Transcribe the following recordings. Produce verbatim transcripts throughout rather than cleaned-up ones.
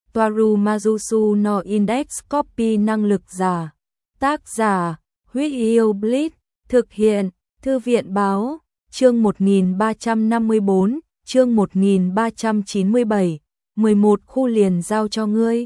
Toaru Majusu no Index Copy năng lực giả. Tác giả, Huyết Yêu Blitz, thực hiện, Thư viện Báo, chương một nghìn ba trăm năm mươi bốn, chương một nghìn ba trăm chín mươi bảy, mười một khu liền giao cho ngươi.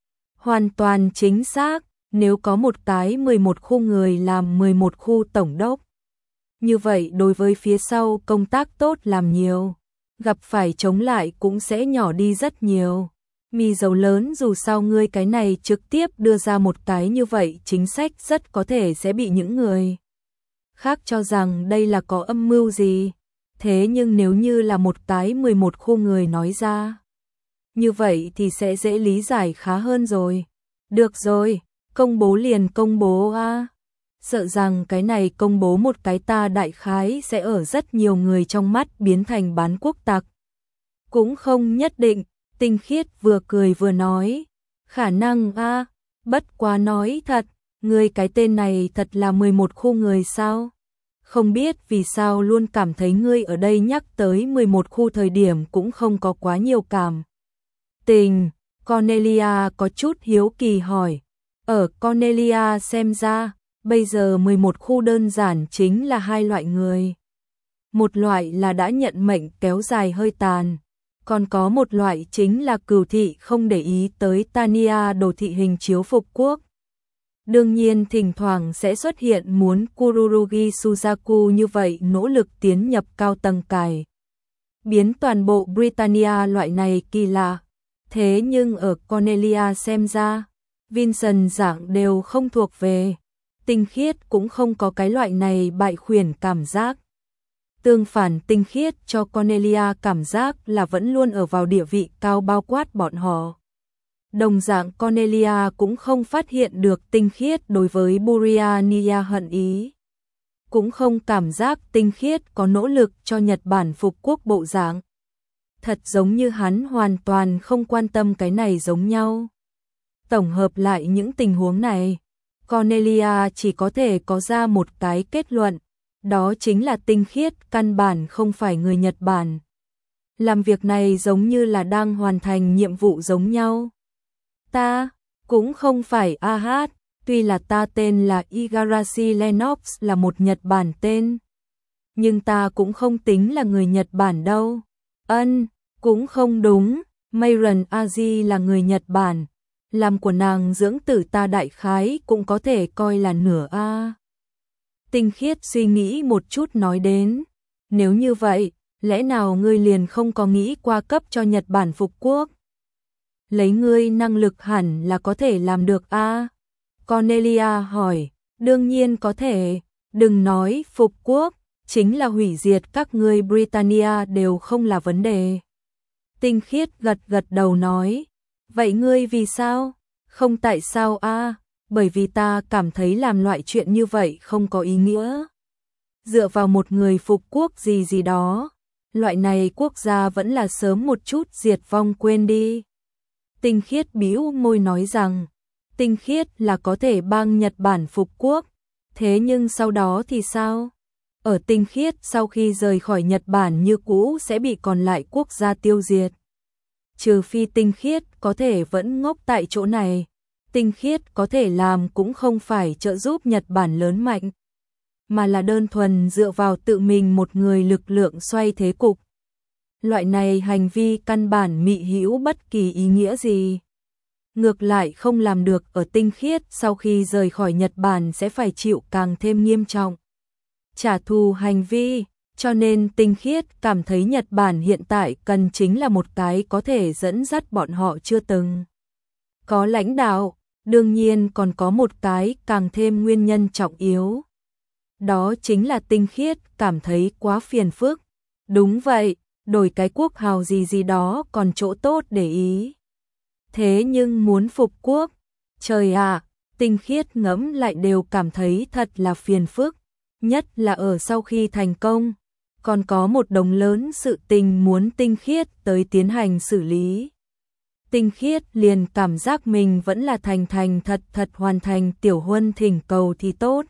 Hoàn toàn chính xác, nếu có một cái mười một khu người làm mười một khu tổng đốc. Như vậy đối với phía sau công tác tốt làm nhiều, gặp phải chống lại cũng sẽ nhỏ đi rất nhiều. Mì dầu lớn dù sao ngươi cái này trực tiếp đưa ra một cái như vậy chính sách rất có thể sẽ bị những người khác cho rằng đây là có âm mưu gì. Thế nhưng nếu như là một cái mười một khu người nói ra, như vậy thì sẽ dễ lý giải khá hơn rồi. Được rồi, công bố liền công bố a. À. Sợ rằng cái này công bố một cái ta đại khái sẽ ở rất nhiều người trong mắt biến thành bán quốc tặc. Cũng không nhất định, Tinh Khiết vừa cười vừa nói. Khả năng a, à, bất quá nói thật, ngươi cái tên này thật là mười một khu người sao? Không biết vì sao luôn cảm thấy ngươi ở đây nhắc tới mười một khu thời điểm cũng không có quá nhiều cảm tình. Cornelia có chút hiếu kỳ hỏi. Ở Cornelia xem ra, bây giờ mười một khu đơn giản chính là hai loại người. Một loại là đã nhận mệnh kéo dài hơi tàn, còn có một loại chính là cừu thị không để ý tới Tanya đồ thị hình chiếu phục quốc. Đương nhiên thỉnh thoảng sẽ xuất hiện muốn Kururugi Suzaku như vậy nỗ lực tiến nhập cao tầng cải biến toàn bộ Britannia loại này kỳ lạ. Thế nhưng ở Cornelia xem ra, Vincent dạng đều không thuộc về. Tinh Khiết cũng không có cái loại này bại khuyển cảm giác. Tương phản Tinh Khiết cho Cornelia cảm giác là vẫn luôn ở vào địa vị cao bao quát bọn họ. Đồng dạng Cornelia cũng không phát hiện được Tinh Khiết đối với Buriania hận ý. Cũng không cảm giác Tinh Khiết có nỗ lực cho Nhật Bản phục quốc bộ dạng. Thật giống như hắn hoàn toàn không quan tâm cái này giống nhau. Tổng hợp lại những tình huống này, Cornelia chỉ có thể có ra một cái kết luận, đó chính là Tinh Khiết căn bản không phải người Nhật Bản. Làm việc này giống như là đang hoàn thành nhiệm vụ giống nhau. Ta cũng không phải a hát, tuy là ta tên là Igarashi Lennox là một Nhật Bản tên, nhưng ta cũng không tính là người Nhật Bản đâu. Ân, cũng không đúng, Mayron Aji là người Nhật Bản. Làm của nàng dưỡng tử ta đại khái cũng có thể coi là nửa a. Tinh Khiết suy nghĩ một chút nói đến, nếu như vậy, lẽ nào ngươi liền không có nghĩ qua cấp cho Nhật Bản phục quốc? Lấy ngươi năng lực hẳn là có thể làm được a. Cornelia hỏi, đương nhiên có thể, đừng nói phục quốc, chính là hủy diệt các ngươi Britannia đều không là vấn đề. Tinh Khiết gật gật đầu nói, vậy ngươi vì sao? Không tại sao a? À, bởi vì ta cảm thấy làm loại chuyện như vậy không có ý nghĩa. Dựa vào một người phục quốc gì gì đó, loại này quốc gia vẫn là sớm một chút diệt vong quên đi. Tinh Khiết bĩu môi nói rằng, Tinh Khiết là có thể bang Nhật Bản phục quốc, thế nhưng sau đó thì sao? Ở Tinh Khiết sau khi rời khỏi Nhật Bản như cũ sẽ bị còn lại quốc gia tiêu diệt. Trừ phi Tinh Khiết có thể vẫn ngốc tại chỗ này, Tinh Khiết có thể làm cũng không phải trợ giúp Nhật Bản lớn mạnh, mà là đơn thuần dựa vào tự mình một người lực lượng xoay thế cục. Loại này hành vi căn bản mị hữu bất kỳ ý nghĩa gì. Ngược lại không làm được ở Tinh Khiết sau khi rời khỏi Nhật Bản sẽ phải chịu càng thêm nghiêm trọng trả thù hành vi. Cho nên Tinh Khiết cảm thấy Nhật Bản hiện tại cần chính là một cái có thể dẫn dắt bọn họ chưa từng có lãnh đạo, đương nhiên còn có một cái càng thêm nguyên nhân trọng yếu. Đó chính là Tinh Khiết cảm thấy quá phiền phức. Đúng vậy, đổi cái quốc hào gì gì đó còn chỗ tốt để ý. Thế nhưng muốn phục quốc, trời ạ, Tinh Khiết ngẫm lại đều cảm thấy thật là phiền phức, nhất là ở sau khi thành công. Còn có một đống lớn sự tình muốn Tinh Khiết tới tiến hành xử lý. Tinh Khiết liền cảm giác mình vẫn là thành thành thật thật hoàn thành tiểu huân thỉnh cầu thì tốt.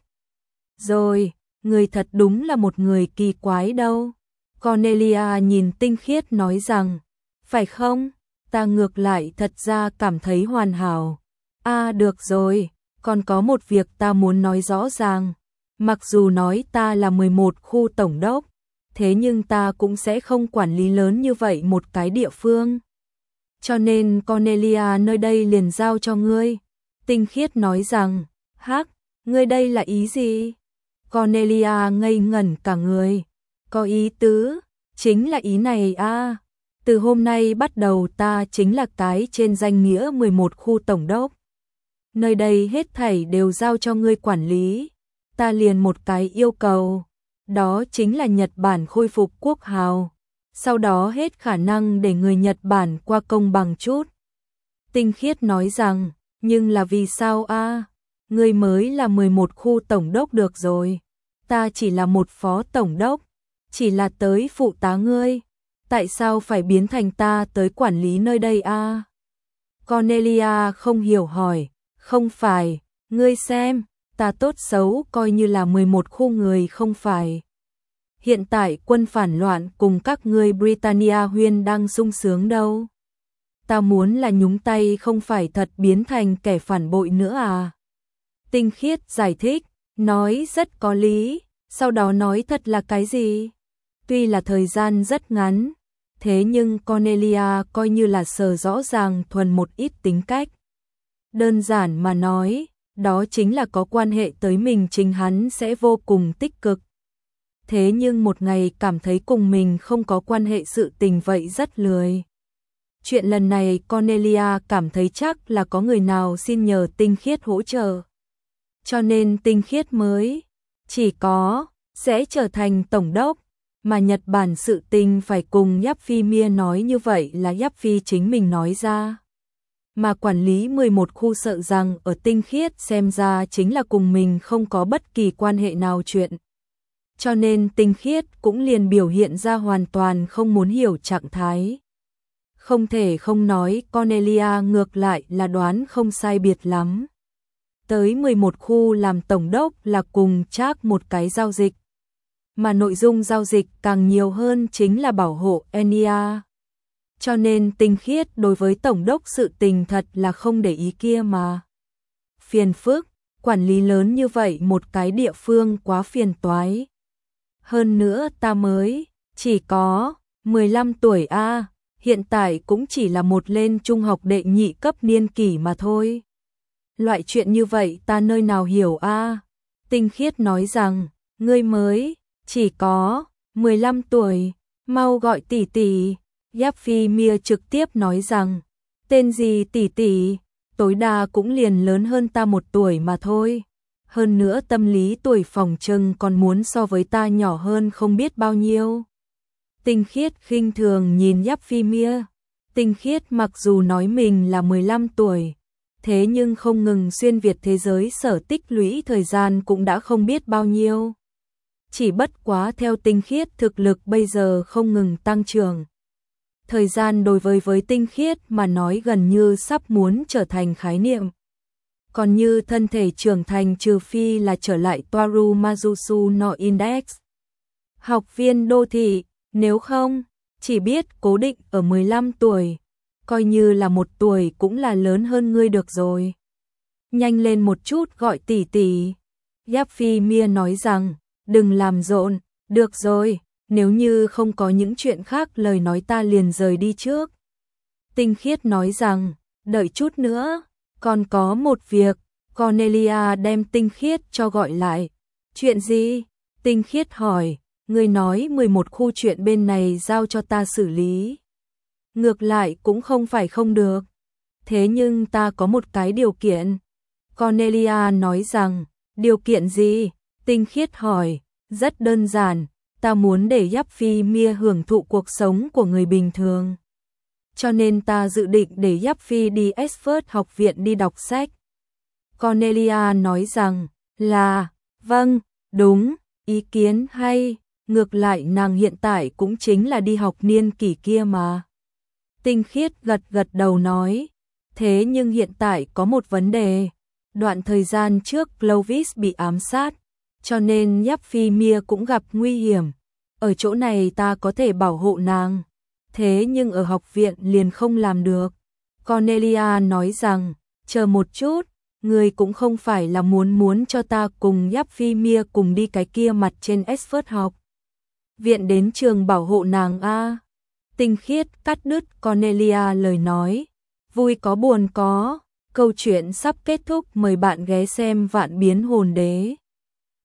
Rồi, người thật đúng là một người kỳ quái đâu. Cornelia nhìn Tinh Khiết nói rằng, phải không? ta ngược lại thật ra cảm thấy hoàn hảo. À được rồi, còn có một việc ta muốn nói rõ ràng. Mặc dù nói ta là mười một khu tổng đốc, thế nhưng ta cũng sẽ không quản lý lớn như vậy một cái địa phương. Cho nên Cornelia nơi đây liền giao cho ngươi. Tinh Khiết nói rằng, hắc, ngươi đây là ý gì? Cornelia ngây ngẩn cả người. Có ý tứ, chính là ý này à. Từ hôm nay bắt đầu ta chính là cái trên danh nghĩa mười một khu tổng đốc. Nơi đây hết thảy đều giao cho ngươi quản lý. Ta liền một cái yêu cầu, đó chính là Nhật Bản khôi phục quốc hào. Sau đó hết khả năng để người Nhật Bản qua công bằng chút. Tinh Khiết nói rằng, nhưng là vì sao a? Ngươi mới là mười một khu tổng đốc được rồi. Ta chỉ là một phó tổng đốc, chỉ là tới phụ tá ngươi. Tại sao phải biến thành ta tới quản lý nơi đây a? Cornelia không hiểu hỏi, không phải, ngươi xem, ta tốt xấu coi như là mười một khu người không phải. Hiện tại quân phản loạn cùng các ngươi Britannia Huyên đang sung sướng đâu. Ta muốn là nhúng tay không phải thật biến thành kẻ phản bội nữa à. Tinh Khiết giải thích, nói rất có lý, sau đó nói thật là cái gì? Tuy là thời gian rất ngắn, thế nhưng Cornelia coi như là sờ rõ ràng thuần một ít tính cách. Đơn giản mà nói, đó chính là có quan hệ tới mình chính hắn sẽ vô cùng tích cực. Thế nhưng một ngày cảm thấy cùng mình không có quan hệ sự tình vậy rất lười. Chuyện lần này Cornelia cảm thấy chắc là có người nào xin nhờ Tinh Khiết hỗ trợ. Cho nên Tinh Khiết mới chỉ có sẽ trở thành tổng đốc, mà Nhật Bản sự tình phải cùng Yap Phi Mia nói như vậy là Yap Phi chính mình nói ra. Mà quản lý mười một khu sợ rằng ở Tinh Khiết xem ra chính là cùng mình không có bất kỳ quan hệ nào chuyện. Cho nên Tinh Khiết cũng liền biểu hiện ra hoàn toàn không muốn hiểu trạng thái. Không thể không nói Cornelia ngược lại là đoán không sai biệt lắm. Tới mười một khu làm tổng đốc là cùng chắc một cái giao dịch. Mà nội dung giao dịch càng nhiều hơn chính là bảo hộ Enya. Cho nên Tinh Khiết đối với tổng đốc sự tình thật là không để ý kia mà. Phiền phức, quản lý lớn như vậy một cái địa phương quá phiền toái. Hơn nữa ta mới chỉ có mười lăm tuổi a, hiện tại cũng chỉ là một lên trung học đệ nhị cấp niên kỷ mà thôi. Loại chuyện như vậy ta nơi nào hiểu a? Tinh Khiết nói rằng, ngươi mới chỉ có mười lăm tuổi, mau gọi tỷ tỷ. Yap Phi Mia trực tiếp nói rằng, tên gì tỷ tỷ, tối đa cũng liền lớn hơn ta một tuổi mà thôi. Hơn nữa tâm lý tuổi phỏng chừng còn muốn so với ta nhỏ hơn không biết bao nhiêu. Tinh Khiết khinh thường nhìn Yap Phi Mia. Tinh Khiết mặc dù nói mình là mười lăm tuổi, thế nhưng không ngừng xuyên việt thế giới sở tích lũy thời gian cũng đã không biết bao nhiêu. Chỉ bất quá theo Tinh Khiết thực lực bây giờ không ngừng tăng trưởng. Thời gian đối với với Tinh Khiết mà nói gần như sắp muốn trở thành khái niệm. Còn như thân thể trưởng thành trừ phi là trở lại Toaru Mazusu no Index. Học viên đô thị, nếu không, chỉ biết cố định ở mười lăm tuổi, coi như là một tuổi cũng là lớn hơn ngươi được rồi. Nhanh lên một chút gọi tỷ tỷ. Yap Phi Mia nói rằng, đừng làm rộn, được rồi, nếu như không có những chuyện khác lời nói ta liền rời đi trước. Tinh Khiết nói rằng, đợi chút nữa, còn có một việc. Cornelia đem Tinh Khiết cho gọi lại. Chuyện gì? Tinh Khiết hỏi, người nói mười một khu chuyện bên này giao cho ta xử lý. Ngược lại cũng không phải không được. Thế nhưng ta có một cái điều kiện. Cornelia nói rằng, điều kiện gì? Tinh Khiết hỏi, rất đơn giản, ta muốn để Yap Phi Mia hưởng thụ cuộc sống của người bình thường. Cho nên ta dự định để Yap Phi đi Oxford học viện đi đọc sách. Cornelia nói rằng, là, vâng, đúng, ý kiến hay, ngược lại nàng hiện tại cũng chính là đi học niên kỷ kia mà. Tinh Khiết gật gật đầu nói, thế nhưng hiện tại có một vấn đề, đoạn thời gian trước Clovis bị ám sát, cho nên Yap Phi Mia cũng gặp nguy hiểm, ở chỗ này ta có thể bảo hộ nàng, thế nhưng ở học viện liền không làm được. Cornelia nói rằng, chờ một chút, người cũng không phải là muốn muốn cho ta cùng Giáp Phi Mia cùng đi cái kia mặt trên Oxford học viện đến trường bảo hộ nàng a. Tinh Khiết cắt đứt Cornelia lời nói, vui có buồn có, câu chuyện sắp kết thúc, mời bạn ghé xem Vạn Biến Hồn Đế.